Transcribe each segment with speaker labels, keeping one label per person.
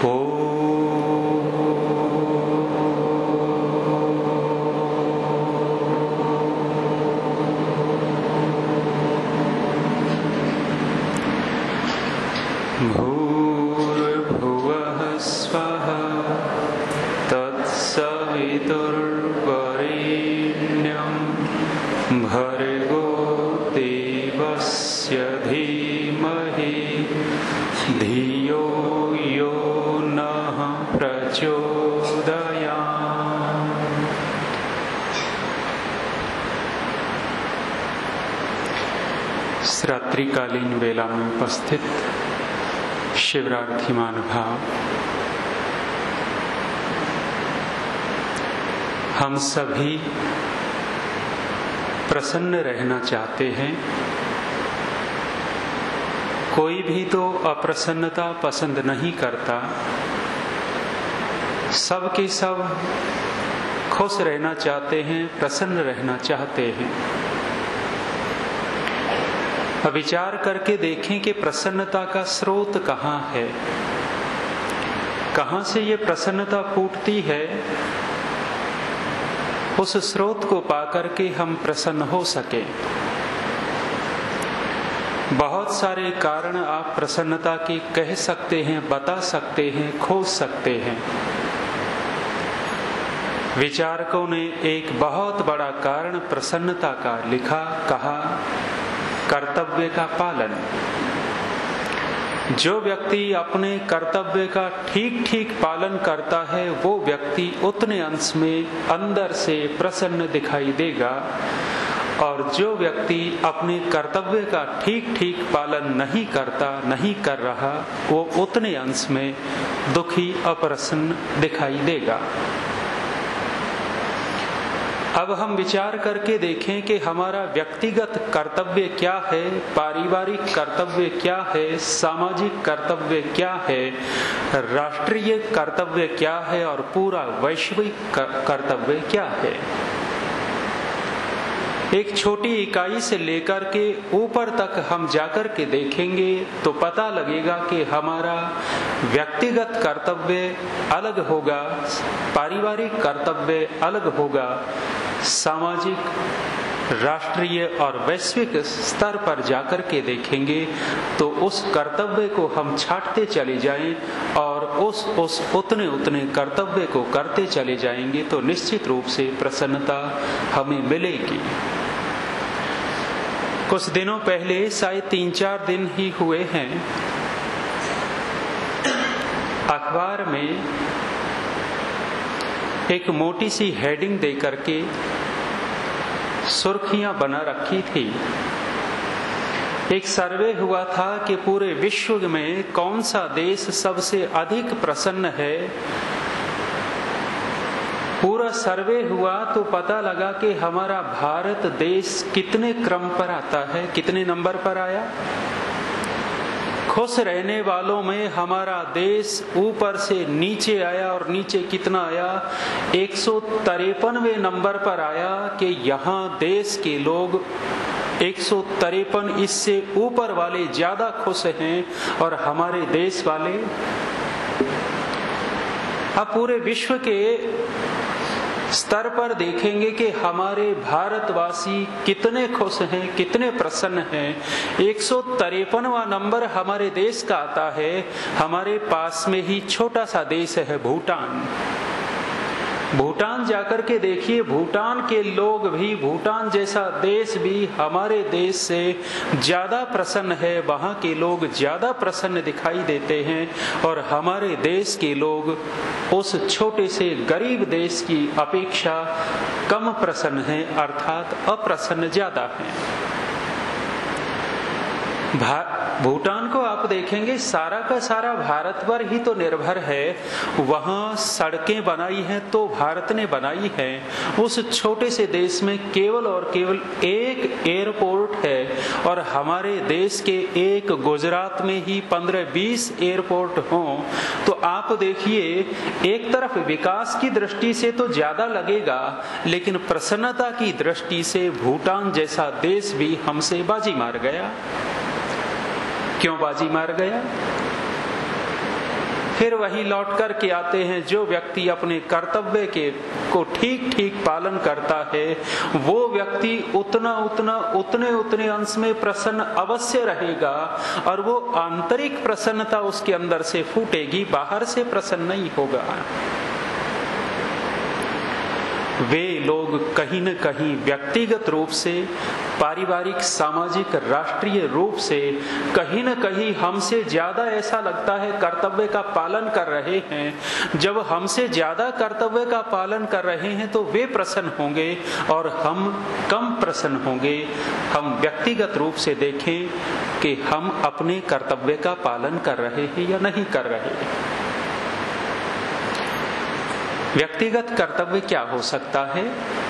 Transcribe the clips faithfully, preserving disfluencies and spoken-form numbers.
Speaker 1: भूर्भुवः स्वः तत्सवितुर्वरेण्यं भर्गो देवस्य धीमहि धियो यो नः प्रचोदयात्। रात्रिकालीन वेला में उपस्थित शिवरार्थी महानुभाव, हम सभी प्रसन्न रहना चाहते हैं। कोई भी तो अप्रसन्नता पसंद नहीं करता। सब के सब खुश रहना चाहते हैं, प्रसन्न रहना चाहते हैं। अब विचार करके देखें कि प्रसन्नता का स्रोत कहाँ है, कहाँ से ये प्रसन्नता फूटती है। उस स्रोत को पाकर के हम प्रसन्न हो सके। बहुत सारे कारण आप प्रसन्नता के कह सकते हैं, बता सकते हैं, खोज सकते हैं। विचारकों ने एक बहुत बड़ा कारण प्रसन्नता का लिखा, कहा कर्तव्य का पालन। जो व्यक्ति अपने कर्तव्य का ठीक ठीक पालन करता है वो व्यक्ति उतने अंश में अंदर से प्रसन्न दिखाई देगा, और जो व्यक्ति अपने कर्तव्य का ठीक ठीक पालन नहीं करता, नहीं कर रहा, वो उतने अंश में दुखी, अप्रसन्न दिखाई देगा। अब हम विचार करके देखें कि हमारा व्यक्तिगत कर्तव्य क्या है, पारिवारिक कर्तव्य क्या है, सामाजिक कर्तव्य क्या है, राष्ट्रीय कर्तव्य क्या है और पूरा वैश्विक कर्तव्य क्या है। एक छोटी इकाई से लेकर के ऊपर तक हम जाकर के देखेंगे तो पता लगेगा कि हमारा व्यक्तिगत कर्तव्य अलग होगा, पारिवारिक कर्तव्य अलग होगा, सामाजिक, राष्ट्रीय और वैश्विक स्तर पर जाकर के देखेंगे तो उस कर्तव्य को हम छांटते चले जाएं और उस उस उतने उतने कर्तव्य को करते चले जाएंगे तो निश्चित रूप से प्रसन्नता हमें मिलेगी। कुछ दिनों पहले, शायद तीन चार दिन ही हुए हैं, अखबार में एक मोटी सी हेडिंग दे करके सुर्खियां बना रखी थी। एक सर्वे हुआ था कि पूरे विश्व में कौन सा देश सबसे अधिक प्रसन्न है। पूरा सर्वे हुआ तो पता लगा कि हमारा भारत देश कितने क्रम पर आता है, कितने नंबर पर आया। खुश रहने वालों में हमारा देश ऊपर से नीचे आया, और नीचे कितना आया, एक सौ तिरपनवे नंबर पर आया कि यहाँ देश के लोग एक सौ तिरपन इससे ऊपर वाले ज्यादा खुश हैं और हमारे देश वाले। अब पूरे विश्व के स्तर पर देखेंगे कि हमारे भारतवासी कितने खुश हैं, कितने प्रसन्न हैं। एक सौ तिरपनवां नंबर हमारे देश का आता है। हमारे पास में ही छोटा सा देश है भूटान। भूटान जाकर के देखिए, भूटान के लोग भी, भूटान जैसा देश भी हमारे देश से ज्यादा प्रसन्न है। वहाँ के लोग ज्यादा प्रसन्न दिखाई देते हैं और हमारे देश के लोग उस छोटे से गरीब देश की अपेक्षा कम प्रसन्न हैं, अर्थात अप्रसन्न ज्यादा हैं। भूटान को आप देखेंगे, सारा का सारा भारत पर ही तो निर्भर है। वहाँ सड़कें बनाई हैं तो भारत ने बनाई हैं। उस छोटे से देश में केवल और केवल एक एयरपोर्ट है, और हमारे देश के एक गुजरात में ही पंद्रह बीस एयरपोर्ट हों तो आप देखिए, एक तरफ विकास की दृष्टि से तो ज्यादा लगेगा, लेकिन प्रसन्नता की दृष्टि से भूटान जैसा देश भी हमसे बाजी मार गया। क्यों बाजी मार गया? फिर वहीं लौट कर के आते हैं। जो व्यक्ति अपने कर्तव्य के को ठीक ठीक पालन करता है वो व्यक्ति उतना उतना उतने उतने अंश में प्रसन्न अवश्य रहेगा और वो आंतरिक प्रसन्नता उसके अंदर से फूटेगी, बाहर से प्रसन्न नहीं होगा। वे लोग कहीं न कहीं व्यक्तिगत रूप से, पारिवारिक, सामाजिक, राष्ट्रीय रूप से कहीं न कहीं हमसे ज्यादा ऐसा लगता है कर्तव्य का पालन कर रहे हैं। जब हमसे ज्यादा कर्तव्य का पालन कर रहे हैं तो वे प्रसन्न होंगे और हम कम प्रसन्न होंगे। हम व्यक्तिगत रूप से देखें कि हम अपने कर्तव्य का पालन कर रहे हैं या नहीं कर रहे हैं। व्यक्तिगत कर्तव्य क्या हो सकता है?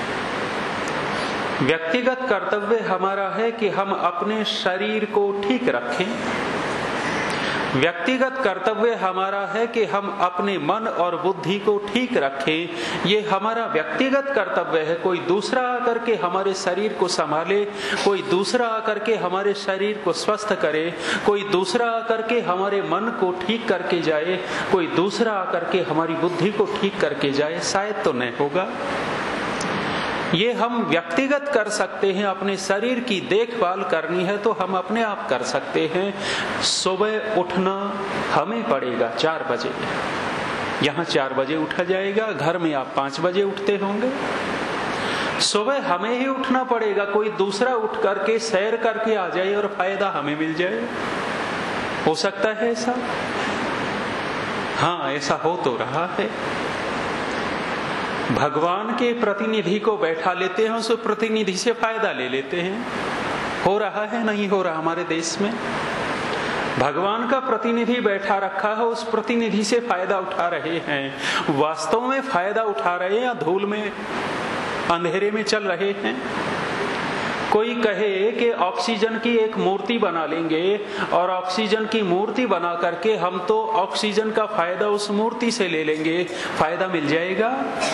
Speaker 1: व्यक्तिगत कर्तव्य हमारा है कि हम अपने शरीर को ठीक रखें। व्यक्तिगत कर्तव्य हमारा है कि हम अपने मन और बुद्धि को ठीक रखें। ये हमारा व्यक्तिगत कर्तव्य है। कोई दूसरा आकर के हमारे शरीर को संभाले, कोई दूसरा आकर के हमारे शरीर को स्वस्थ करे, कोई दूसरा आकर के हमारे मन को ठीक करके जाए, कोई दूसरा आकर के हमारी बुद्धि को ठीक करके जाए, शायद तो नहीं होगा। ये हम व्यक्तिगत कर सकते हैं। अपने शरीर की देखभाल करनी है तो हम अपने आप कर सकते हैं। सुबह उठना हमें पड़ेगा चार बजे। यहाँ चार बजे उठा जाएगा, घर में आप पांच बजे उठते होंगे। सुबह हमें ही उठना पड़ेगा। कोई दूसरा उठ करके सैर करके आ जाए और फायदा हमें मिल जाए, हो सकता है ऐसा? हाँ, ऐसा हो तो रहा है। भगवान के प्रतिनिधि को बैठा लेते हैं, उस प्रतिनिधि से फायदा ले लेते हैं। हो रहा है, नहीं हो रहा हमारे देश में? भगवान का प्रतिनिधि बैठा रखा है, उस प्रतिनिधि से फायदा उठा रहे हैं। वास्तव में फायदा उठा रहे हैं या धूल में, अंधेरे में चल रहे हैं? कोई कहे कि ऑक्सीजन की एक मूर्ति बना लेंगे और ऑक्सीजन की मूर्ति बना करके हम तो ऑक्सीजन का फायदा उस मूर्ति से ले लेंगे, फायदा मिल जाएगा?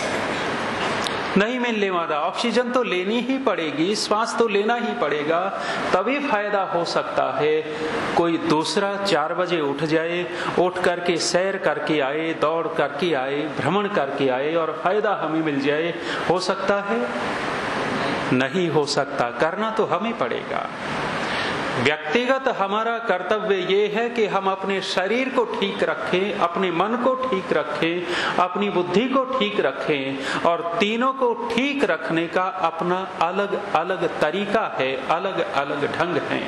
Speaker 1: नहीं मिलने वाला। ऑक्सीजन तो लेनी ही पड़ेगी, श्वास तो लेना ही पड़ेगा, तभी फायदा हो सकता है। कोई दूसरा चार बजे उठ जाए, उठ करके सैर करके आए, दौड़ करके आए, भ्रमण करके आए और फायदा हमें मिल जाए, हो सकता है? नहीं हो सकता। करना तो हमें पड़ेगा। व्यक्तिगत हमारा कर्तव्य ये है कि हम अपने शरीर को ठीक रखें, अपने मन को ठीक रखें, अपनी बुद्धि को ठीक रखें और तीनों को ठीक रखने का अपना अलग अलग तरीका है, अलग अलग ढंग है।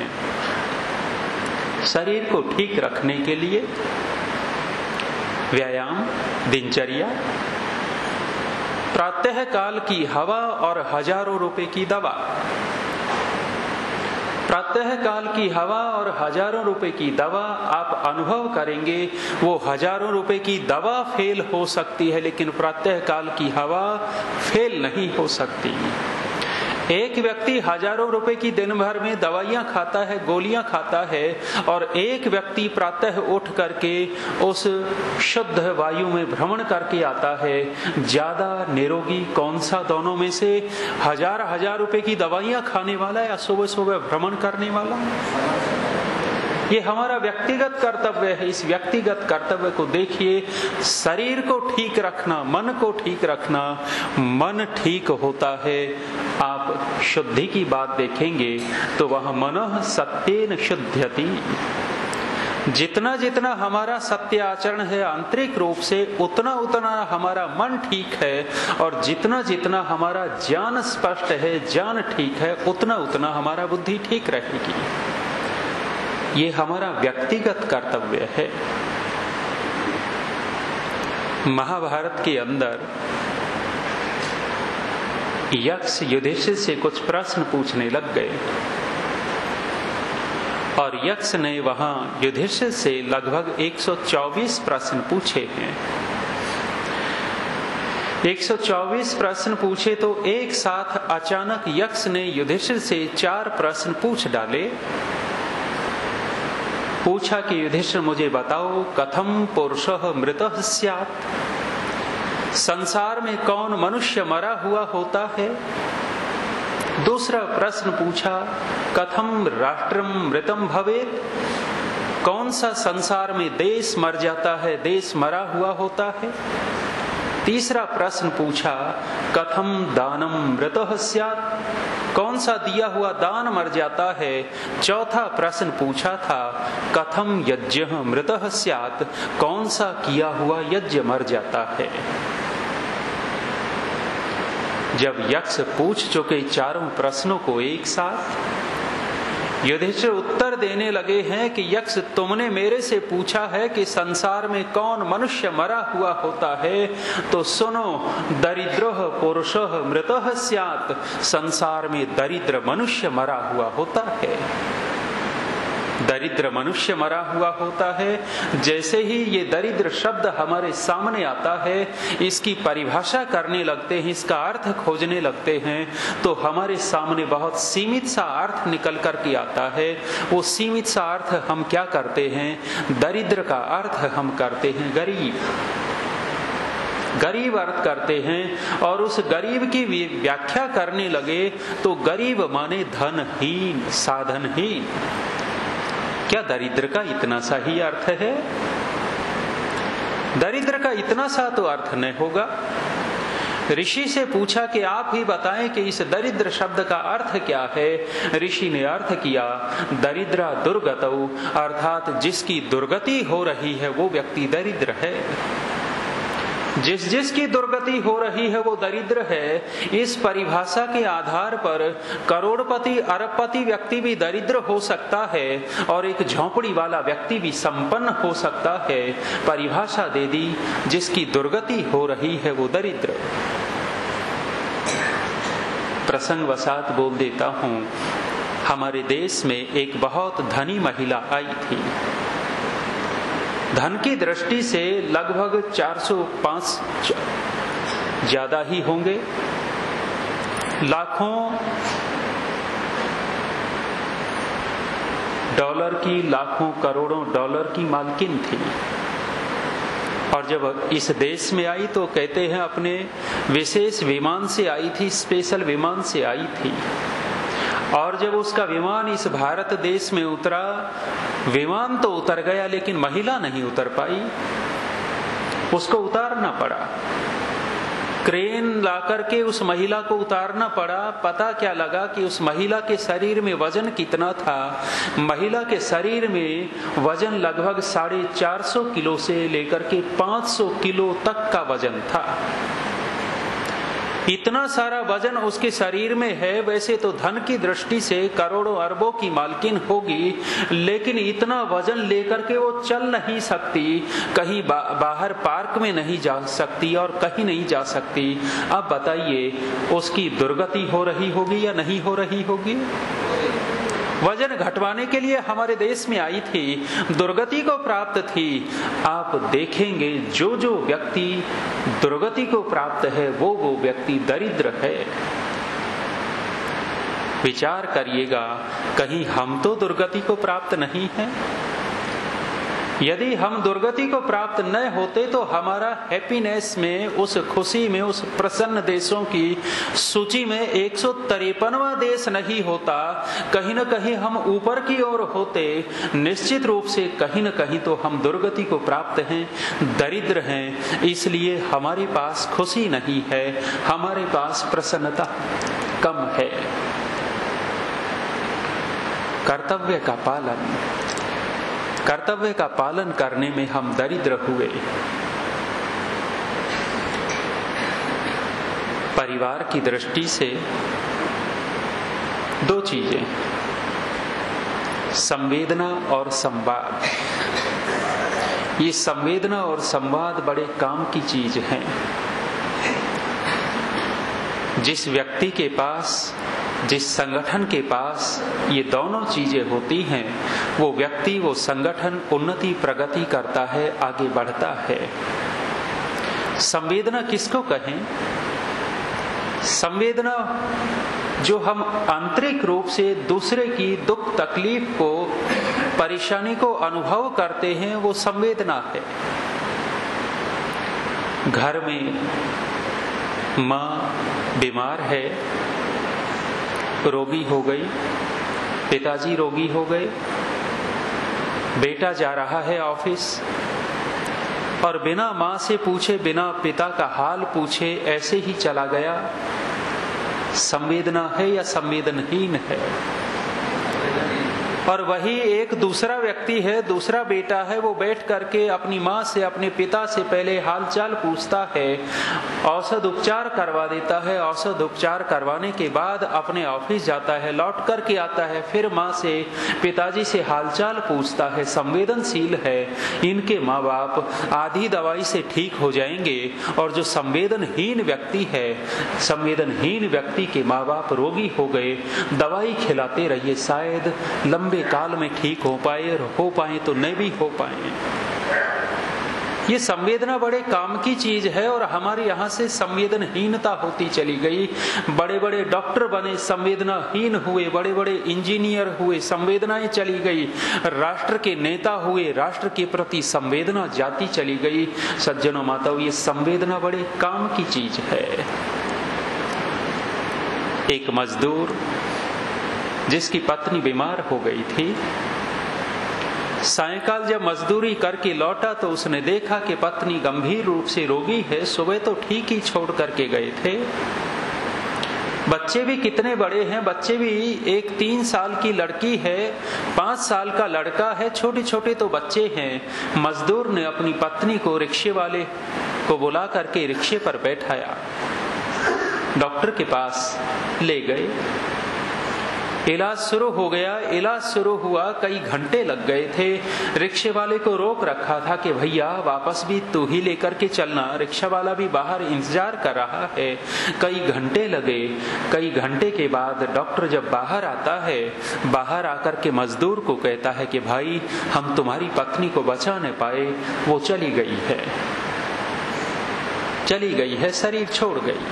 Speaker 1: शरीर को ठीक रखने के लिए व्यायाम, दिनचर्या, प्रातः काल की हवा और हजारों रुपए की दवा। प्रातः काल की हवा और हजारों रुपए की दवा आप अनुभव करेंगे। वो हजारों रुपए की दवा फेल हो सकती है लेकिन प्रातः काल की हवा फेल नहीं हो सकती। एक व्यक्ति हजारों रुपए की दिन भर में दवाइयां खाता है, गोलियां खाता है और एक व्यक्ति प्रातः उठ करके उस शुद्ध वायु में भ्रमण करके आता है। ज्यादा निरोगी कौन सा दोनों में से? हजार हजार रुपए की दवाइयां खाने वाला या सुबह सुबह भ्रमण करने वाला? ये हमारा व्यक्तिगत कर्तव्य है। इस व्यक्तिगत कर्तव्य को देखिए। शरीर को ठीक रखना, मन को ठीक रखना। मन ठीक होता है, आप शुद्धि की बात देखेंगे तो वह मनः सत्येन शुध्यति। जितना जितना हमारा सत्य आचरण है आंतरिक रूप से, उतना उतना हमारा मन ठीक है और जितना जितना हमारा ज्ञान स्पष्ट है, ज्ञान ठीक है, उतना उतना हमारा बुद्धि ठीक रहेगी। ये हमारा व्यक्तिगत कर्तव्य है। महाभारत के अंदर यक्ष युधिष्ठिर से कुछ प्रश्न पूछने लग गए और यक्ष ने वहां युधिष्ठिर से लगभग एक सौ चौबीस प्रश्न पूछे हैं। एक सौ चौबीस प्रश्न पूछे तो एक साथ अचानक यक्ष ने युधिष्ठिर से चार प्रश्न पूछ डाले। पूछा कि युधिष्ठिर मुझे बताओ, कथम पुरुषः मृतः स्यात्? संसार में कौन मनुष्य मरा हुआ होता है? दूसरा प्रश्न पूछा, कथम राष्ट्रम मृतम भवेत्? कौन सा संसार में देश मर जाता है, देश मरा हुआ होता है। तीसरा प्रश्न पूछा कथम दानम मृतः स्यात्, कौन सा दिया हुआ दान मर जाता है। चौथा प्रश्न पूछा था कथम यज्ञः मृतः स्यात्, कौन सा किया हुआ यज्ञ मर जाता है। जब यक्ष पूछ चुके चारों प्रश्नों को एक साथ, युधिष्ठिर उत्तर देने लगे हैं कि यक्ष तुमने मेरे से पूछा है कि संसार में कौन मनुष्य मरा हुआ होता है, तो सुनो दरिद्रः पुरुषः मृतः स्यात्, संसार में दरिद्र मनुष्य मरा हुआ होता है। दरिद्र मनुष्य मरा हुआ होता है। जैसे ही ये दरिद्र शब्द हमारे सामने आता है, इसकी परिभाषा करने लगते हैं, इसका अर्थ खोजने लगते हैं, तो हमारे सामने बहुत सीमित सा अर्थ निकल कर के आता है। वो सीमित सा अर्थ हम क्या करते हैं, दरिद्र का अर्थ हम करते हैं गरीब, गरीब अर्थ करते हैं। और उस गरीब की व्याख्या करने लगे तो गरीब माने धनहीन, साधनहीन। क्या दरिद्र का इतना सा ही अर्थ है? दरिद्र का इतना सा तो अर्थ नहीं होगा। ऋषि से पूछा कि आप ही बताएं कि इस दरिद्र शब्द का अर्थ क्या है। ऋषि ने अर्थ किया दरिद्रा दुर्गतौ, अर्थात जिसकी दुर्गति हो रही है वो व्यक्ति दरिद्र है। जिस जिसकी दुर्गति हो रही है वो दरिद्र है। इस परिभाषा के आधार पर करोड़पति अरबपति व्यक्ति भी दरिद्र हो सकता है और एक झोंपड़ी वाला व्यक्ति भी संपन्न हो सकता है। परिभाषा दे दी, जिसकी दुर्गति हो रही है वो दरिद्र। प्रसंग वसात बोल देता हूं, हमारे देश में एक बहुत धनी महिला आई थी। धन की दृष्टि से लगभग चार सौ पांच ज्यादा ही होंगे, लाखों डॉलर की, लाखों करोड़ों डॉलर की मालकिन थी। और जब इस देश में आई तो कहते हैं अपने विशेष विमान से आई थी, स्पेशल विमान से आई थी। और जब उसका विमान इस भारत देश में उतरा, विमान तो उतर गया लेकिन महिला नहीं उतर पाई, उसको उतारना पड़ा। क्रेन लाकर के उस महिला को उतारना पड़ा। पता क्या लगा कि उस महिला के शरीर में वजन कितना था। महिला के शरीर में वजन लगभग साढ़े चार सौ किलो से लेकर के पांच सौ किलो तक का वजन था। इतना सारा वजन उसके शरीर में है। वैसे तो धन की दृष्टि से करोड़ों अरबों की मालकिन होगी, लेकिन इतना वजन लेकर के वो चल नहीं सकती, कहीं बा, बाहर पार्क में नहीं जा सकती और कहीं नहीं जा सकती। अब बताइए उसकी दुर्गति हो रही होगी या नहीं हो रही होगी? वजन घटवाने के लिए हमारे देश में आई थी, दुर्गति को प्राप्त थी। आप देखेंगे जो जो व्यक्ति दुर्गति को प्राप्त है वो वो व्यक्ति दरिद्र है। विचार करिएगा, कहीं हम तो दुर्गति को प्राप्त नहीं है? यदि हम दुर्गति को प्राप्त न होते तो हमारा हैप्पीनेस में, उस खुशी में, उस प्रसन्न देशों की सूची में एक सौ तिरपनवां देश नहीं होता। कहीं न कहीं हम ऊपर की ओर होते। निश्चित रूप से कहीं न कहीं तो हम दुर्गति को प्राप्त हैं, दरिद्र हैं, इसलिए हमारे पास खुशी नहीं है, हमारे पास प्रसन्नता कम है। कर्तव्य का पालन कर्तव्य का पालन करने में हम दरिद्र हुए। परिवार की दृष्टि से दो चीजें, संवेदना और संवाद। ये संवेदना और संवाद बड़े काम की चीज है। जिस व्यक्ति के पास, जिस संगठन के पास ये दोनों चीजें होती हैं, वो व्यक्ति, वो संगठन उन्नति प्रगति करता है, आगे बढ़ता है। संवेदना किसको कहें? संवेदना जो हम आंतरिक रूप से दूसरे की दुख तकलीफ को, परेशानी को अनुभव करते हैं, वो संवेदना है। घर में माँ बीमार है, रोगी हो गई, पिताजी रोगी हो गए, बेटा जा रहा है ऑफिस और बिना माँ से पूछे, बिना पिता का हाल पूछे ऐसे ही चला गया। संवेदना है या संवेदनहीन है? और वही एक दूसरा व्यक्ति है, दूसरा बेटा है, वो बैठ करके अपनी माँ से, अपने पिता से पहले हालचाल पूछता है, औषध उपचार करवा देता है, औषध उपचार करवाने के बाद अपने ऑफिस जाता है, लौट करके आता है, फिर माँ से, पिताजी से हालचाल पूछता है, संवेदनशील है। इनके माँ बाप आधी दवाई से ठीक हो जाएंगे और जो संवेदनहीन व्यक्ति है, संवेदनहीन व्यक्ति के माँ बाप रोगी हो गए, दवाई खिलाते रहिए, शायद लंबे काल में ठीक हो पाए, और हो पाए तो न भी हो पाए। ये संवेदना बड़े काम की चीज है और हमारे यहाँ से संवेदनहीनता होती चली गई। बड़े बड़े डॉक्टर बने, संवेदनाहीन हुए, बड़े बड़े इंजीनियर हुए, संवेदनाएं चली गई, राष्ट्र के नेता हुए, राष्ट्र के प्रति संवेदना जाती चली गई। सज्जनों माताओं, ये संवेदना बड़े काम की चीज है। एक मजदूर जिसकी पत्नी बीमार हो गई थी, सायंकाल जब मजदूरी करके लौटा तो उसने देखा कि पत्नी गंभीर रूप से रोगी है। सुबह तो ठीक ही छोड़ करके गए थे, बच्चे भी कितने बड़े हैं, बच्चे भी एक तीन साल की लड़की है, पांच साल का लड़का है, छोटे छोटे तो बच्चे हैं। मजदूर ने अपनी पत्नी को रिक्शे वाले को बुला करके रिक्शे पर बैठाया, डॉक्टर के पास ले गए। इलाज शुरू हो गया। इलाज शुरू हुआ, कई घंटे लग गए थे। रिक्शे वाले को रोक रखा था कि भैया वापस भी तू ही लेकर के चलना। रिक्शा वाला भी बाहर इंतजार कर रहा है। कई घंटे लगे। कई घंटे के बाद डॉक्टर जब बाहर आता है, बाहर आकर के मजदूर को कहता है कि भाई हम तुम्हारी पत्नी को बचा नहीं पाए, वो चली गई है, चली गई है, शरीर छोड़ गई।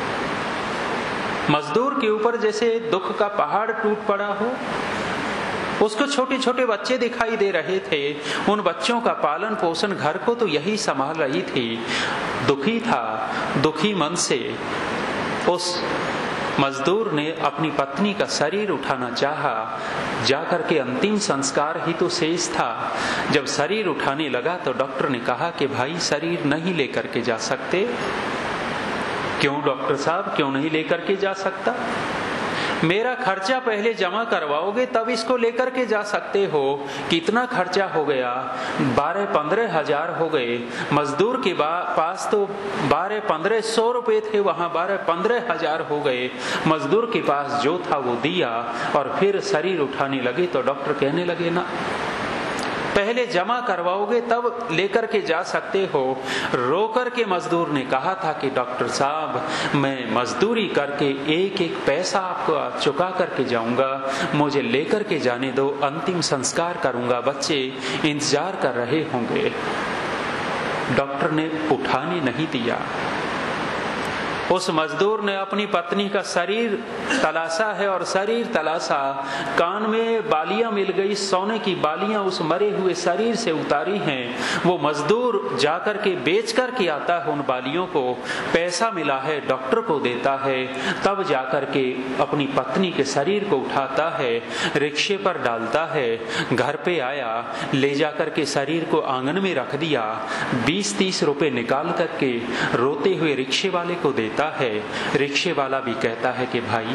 Speaker 1: मजदूर के ऊपर जैसे दुख का पहाड़ टूट पड़ा हो। उसको छोटे छोटे बच्चे दिखाई दे रहे थे, उन बच्चों का पालन पोषण घर को तो यही संभाल रही थी। दुखी था, दुखी मन से उस मजदूर ने अपनी पत्नी का शरीर उठाना चाहा। जाकर के अंतिम संस्कार ही तो शेष था। जब शरीर उठाने लगा तो डॉक्टर ने कहा कि भाई शरीर नहीं लेकर के जा सकते। क्यों डॉक्टर साहब, क्यों नहीं लेकर के जा सकता? मेरा खर्चा पहले जमा करवाओगे तब इसको लेकर के जा सकते हो। कितना खर्चा हो गया? बारह पंद्रह हजार हो गए। मजदूर के पास तो बारह पंद्रह सौ रुपए थे, वहां बारह पंद्रह हजार हो गए। मजदूर के पास जो था वो दिया और फिर शरीर उठाने लगे तो डॉक्टर कहने लगे ना, पहले जमा करवाओगे तब लेकर के जा सकते हो। रोकर के मजदूर ने कहा था कि डॉक्टर साहब मैं मजदूरी करके एक एक पैसा आपको चुका करके जाऊंगा, मुझे लेकर के जाने दो, अंतिम संस्कार करूंगा, बच्चे इंतजार कर रहे होंगे। डॉक्टर ने उठाने नहीं दिया। उस मजदूर ने अपनी पत्नी का शरीर तलाशा है और शरीर तलाशा, कान में बालियां मिल गई, सोने की बालियां उस मरे हुए शरीर से उतारी हैं। वो मजदूर जाकर के बेच कर के आता है उन बालियों को, पैसा मिला है डॉक्टर को देता है, तब जाकर के अपनी पत्नी के शरीर को उठाता है, रिक्शे पर डालता है, घर पे आया, ले जाकर के शरीर को आंगन में रख दिया, बीस तीस रुपए निकाल करके रोते हुए रिक्शे वाले को देता है। रिक्शे वाला भी कहता है कि भाई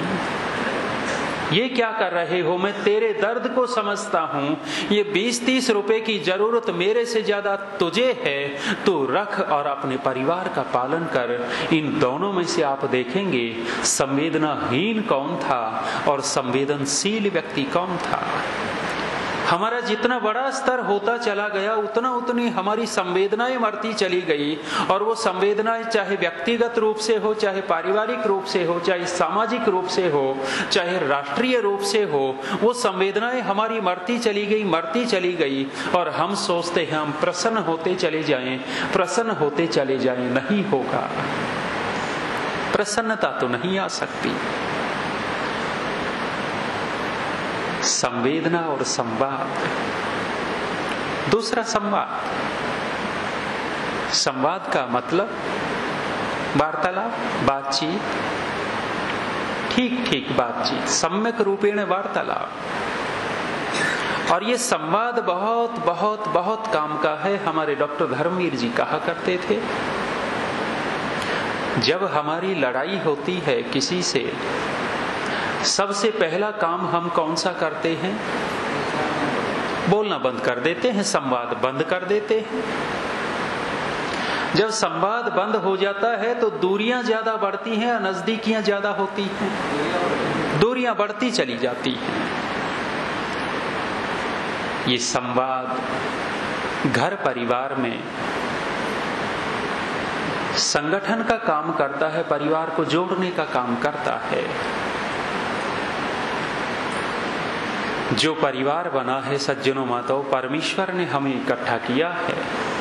Speaker 1: ये क्या कर रहे हो, मैं तेरे दर्द को समझता हूं, ये बीस तीस रुपए की जरूरत मेरे से ज्यादा तुझे है, तू रख और अपने परिवार का पालन कर। इन दोनों में से आप देखेंगे संवेदनाहीन कौन था और संवेदनशील व्यक्ति कौन था। हमारा जितना बड़ा स्तर होता चला गया उतना उतनी हमारी संवेदनाएं मरती चली गई। और वो संवेदनाएं चाहे व्यक्तिगत रूप से हो, चाहे पारिवारिक रूप से हो, चाहे सामाजिक रूप से हो, चाहे राष्ट्रीय रूप से हो, वो संवेदनाएं हमारी मरती चली गई, मरती चली गई। और हम सोचते हैं हम प्रसन्न होते चले जाएं, प्रसन्न होते चले जाएं। नहीं होगा, प्रसन्नता तो नहीं आ सकती। संवेदना और संवाद। दूसरा संवाद, संवाद का मतलब वार्तालाप, बातचीत, ठीक ठीक बातचीत, सम्यक रूपेण वार्तालाप। और ये संवाद बहुत बहुत बहुत काम का है। हमारे डॉक्टर धर्मवीर जी कहा करते थे, जब हमारी लड़ाई होती है किसी से, सबसे पहला काम हम कौन सा करते हैं? बोलना बंद कर देते हैं, संवाद बंद कर देते हैं। जब संवाद बंद हो जाता है तो दूरियां ज्यादा बढ़ती हैं, नजदीकियां ज्यादा होती हैं, दूरियां बढ़ती चली जाती हैं। ये संवाद घर परिवार में संगठन का काम करता है, परिवार को जोड़ने का काम करता है। जो परिवार बना है सज्जनों माताओं, परमेश्वर ने हमें इकट्ठा किया है।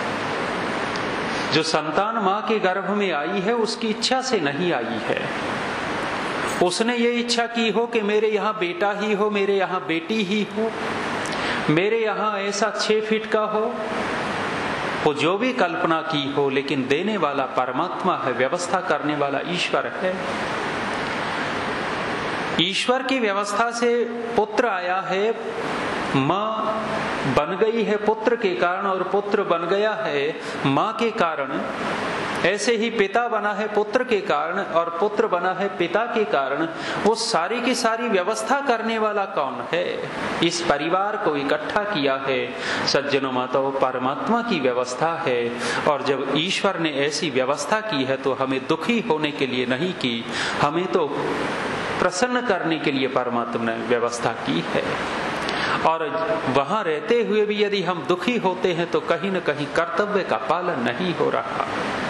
Speaker 1: जो संतान मां के गर्भ में आई है उसकी इच्छा से नहीं आई है। उसने ये इच्छा की हो कि मेरे यहाँ बेटा ही हो, मेरे यहाँ बेटी ही हो, मेरे यहाँ ऐसा छह फीट का हो, वो जो भी कल्पना की हो, लेकिन देने वाला परमात्मा है, व्यवस्था करने वाला ईश्वर है। ईश्वर की व्यवस्था से पुत्र आया है, मां बन गई है पुत्र के कारण और पुत्र बन गया है मां के कारण। ऐसे ही पिता बना है पुत्र के कारण और पुत्र बना है पिता के कारण। वो सारी की सारी व्यवस्था करने वाला कौन है? इस परिवार को इकट्ठा किया है सज्जनों माताओं, परमात्मा की व्यवस्था है। और जब ईश्वर ने ऐसी व्यवस्था की है तो हमें दुखी होने के लिए नहीं की, हमें तो प्रसन्न करने के लिए परमात्मा ने व्यवस्था की है। और वहां रहते हुए भी यदि हम दुखी होते हैं तो कहीं न कहीं कर्तव्य का पालन नहीं हो रहा।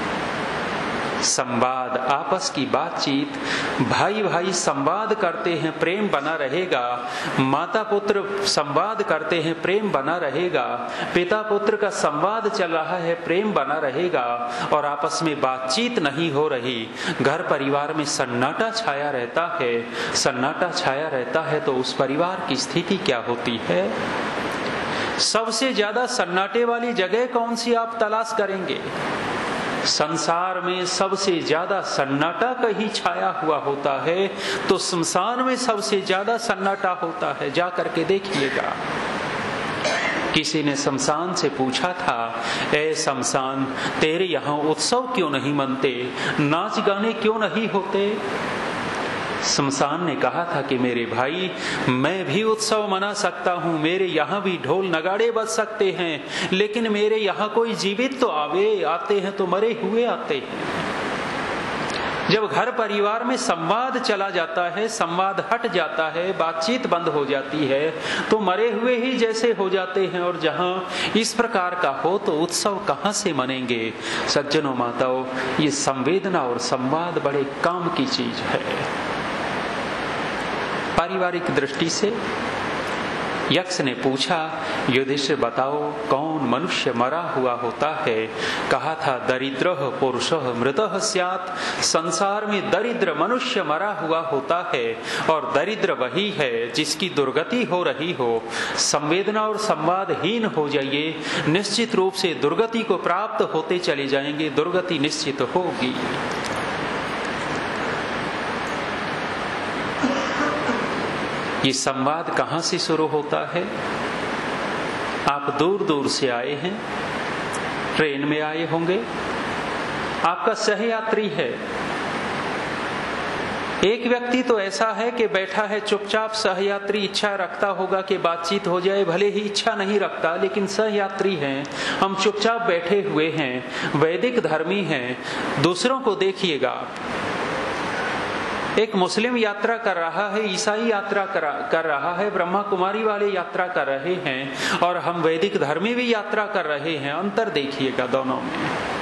Speaker 1: संवाद, आपस की बातचीत, भाई भाई संवाद करते हैं, प्रेम बना रहेगा। माता पुत्र संवाद करते हैं, प्रेम बना रहेगा। पिता पुत्र का संवाद चल रहा है, प्रेम बना रहेगा। और आपस में बातचीत नहीं हो रही, घर परिवार में सन्नाटा छाया रहता है। सन्नाटा छाया रहता है तो उस परिवार की स्थिति क्या होती है? सबसे ज्यादा सन्नाटे वाली जगह कौन सी आप तलाश करेंगे? संसार में सबसे ज्यादा सन्नाटा कहीं छाया हुआ होता है तो शमशान में सबसे ज्यादा सन्नाटा होता है। जा करके देखिएगा। किसी ने शमशान से पूछा था, ए शमशान, तेरे यहाँ उत्सव क्यों नहीं मनते, नाच गाने क्यों नहीं होते? शमशान ने कहा था कि मेरे भाई, मैं भी उत्सव मना सकता हूँ, मेरे यहाँ भी ढोल नगाड़े बज सकते हैं, लेकिन मेरे यहाँ कोई जीवित तो आवे आते हैं तो मरे हुए आते हैं। जब घर परिवार में संवाद चला जाता है, संवाद हट जाता है, बातचीत बंद हो जाती है तो मरे हुए ही जैसे हो जाते हैं। और जहाँ इस प्रकार का हो तो उत्सव कहाँ से मनेंगे? सज्जनों माताओं, ये संवेदना और संवाद बड़े काम की चीज है। पारिवारिक दृष्टि से यक्ष ने पूछा, युधिष्ठिर बताओ कौन मनुष्य मरा हुआ होता है? कहा था, दरिद्रः पुरुषः मृतः स्यात्। संसार में दरिद्र मनुष्य मरा हुआ होता है और दरिद्र वही है जिसकी दुर्गति हो रही हो। संवेदना और संवादहीन हो जाइए, निश्चित रूप से दुर्गति को प्राप्त होते चले जाएंगे, दुर्गति निश्चित होगी। ये संवाद कहाँ से शुरू होता है? आप दूर दूर से आए हैं, ट्रेन में आए होंगे, आपका सहयात्री है। एक व्यक्ति तो ऐसा है कि बैठा है चुपचाप, सहयात्री इच्छा रखता होगा कि बातचीत हो जाए, भले ही इच्छा नहीं रखता, लेकिन सहयात्री हैं, हम चुपचाप बैठे हुए हैं, वैदिक धर्मी हैं। दूसरों को देखिएगा, एक मुस्लिम यात्रा कर रहा है, ईसाई यात्रा कर, कर रहा है, ब्रह्मा कुमारी वाले यात्रा कर रहे हैं और हम वैदिक धर्मी भी यात्रा कर रहे हैं। अंतर देखिएगा दोनों में।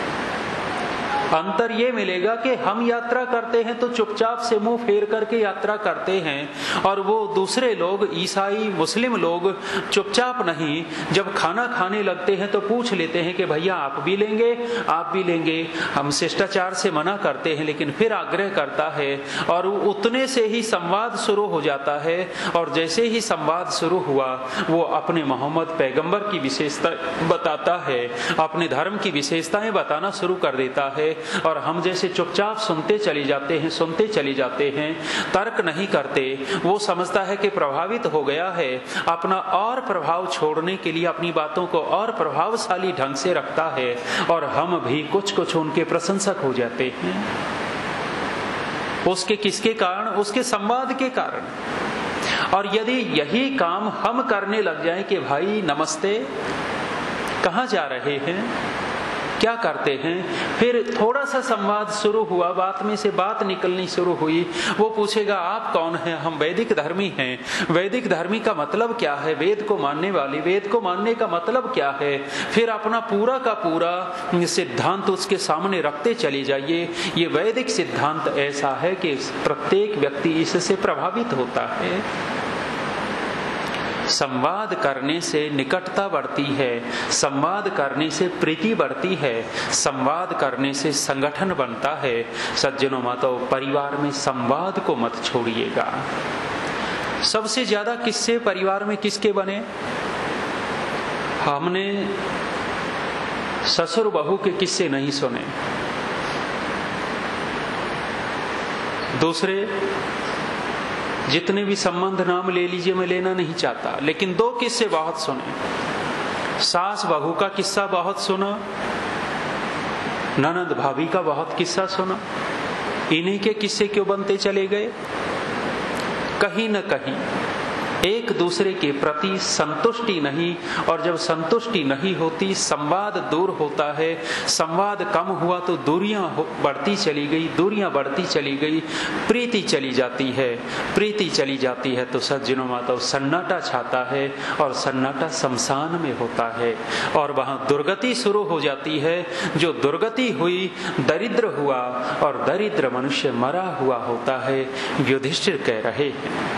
Speaker 1: अंतर ये मिलेगा कि हम यात्रा करते हैं तो चुपचाप से मुंह फेर करके यात्रा करते हैं और वो दूसरे लोग, ईसाई मुस्लिम लोग, चुपचाप नहीं, जब खाना खाने लगते हैं तो पूछ लेते हैं कि भैया आप भी लेंगे, आप भी लेंगे। हम शिष्टाचार से मना करते हैं लेकिन फिर आग्रह करता है और उतने से ही संवाद शुरू हो जाता है। और जैसे ही संवाद शुरू हुआ वो अपने मोहम्मद पैगंबर की विशेषता बताता है, अपने धर्म की विशेषताएं बताना शुरू कर देता है। और हम जैसे चुपचाप सुनते चले जाते हैं सुनते चले जाते हैं, तर्क नहीं करते, वो समझता है कि प्रभावित हो गया है, अपना और प्रभाव छोड़ने के लिए अपनी बातों को और प्रभावशाली ढंग से रखता है और हम भी कुछ कुछ उनके प्रशंसक हो जाते हैं। उसके किसके कारण? उसके संवाद के कारण। और यदि यही काम हम करने लग जाएं कि भाई नमस्ते, कहाँ जा रहे हैं, क्या करते हैं, फिर थोड़ा सा संवाद शुरू हुआ, बात में से बात निकलनी शुरू हुई, वो पूछेगा आप कौन हैं? हम वैदिक धर्मी हैं। वैदिक धर्मी का मतलब क्या है? वेद को मानने वाली। वेद को मानने का मतलब क्या है? फिर अपना पूरा का पूरा सिद्धांत उसके सामने रखते चले जाइए। ये वैदिक सिद्धांत ऐसा है कि प्रत्येक व्यक्ति इससे प्रभावित होता है। संवाद करने से निकटता बढ़ती है, संवाद करने से प्रीति बढ़ती है, संवाद करने से संगठन बनता है। सज्जनों माताओं, परिवार में संवाद को मत छोड़िएगा। सबसे ज्यादा किस्से परिवार में किसके बने? हमने ससुर बहू के किस्से नहीं सुने। दूसरे जितने भी संबंध नाम ले लीजिए, मैं लेना नहीं चाहता, लेकिन दो किस्से बहुत सुने। सास बहू का किस्सा बहुत सुना, ननद भाभी का बहुत किस्सा सुना। इन्हीं के किस्से क्यों बनते चले गए? कहीं न कहीं एक दूसरे के प्रति संतुष्टि नहीं, और जब संतुष्टि नहीं होती संवाद दूर होता है। संवाद कम हुआ तो दूरियां बढ़ती चली गई, दूरियां बढ़ती चली गई, प्रीति चली जाती है। प्रीति चली जाती है तो सज्जनों माताओं सन्नाटा छाता है, और सन्नाटा शमशान में होता है, और वहां दुर्गति शुरू हो जाती है। जो दुर्गति हुई, दरिद्र हुआ, और दरिद्र मनुष्य मरा हुआ होता है। युधिष्ठिर कह रहे हैं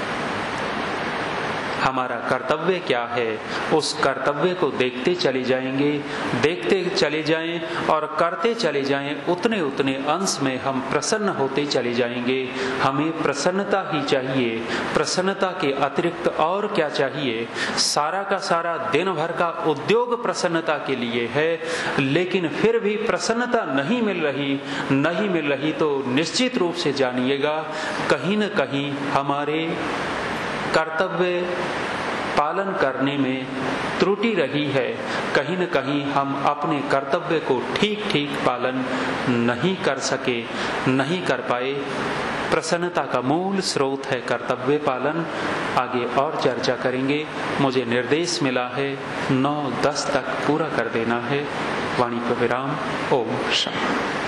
Speaker 1: हमारा कर्तव्य क्या है, उस कर्तव्य को देखते चले जाएंगे, देखते चले जाएं और करते चले जाएं। उतने उतने अंश में हम प्रसन्न होते चले जाएंगे। हमें प्रसन्नता ही चाहिए, प्रसन्नता के अतिरिक्त और क्या चाहिए? सारा का सारा दिन भर का उद्योग प्रसन्नता के लिए है, लेकिन फिर भी प्रसन्नता नहीं मिल रही नहीं मिल रही तो निश्चित रूप से जानिएगा कहीं न कहीं हमारे कर्तव्य पालन करने में त्रुटि रही है। कहीं न कहीं हम अपने कर्तव्य को ठीक ठीक पालन नहीं कर सके, नहीं कर पाए। प्रसन्नता का मूल स्रोत है कर्तव्य पालन। आगे और चर्चा करेंगे। मुझे निर्देश मिला है नौ दस तक पूरा कर देना है। वाणी को विराम। ओम शांति।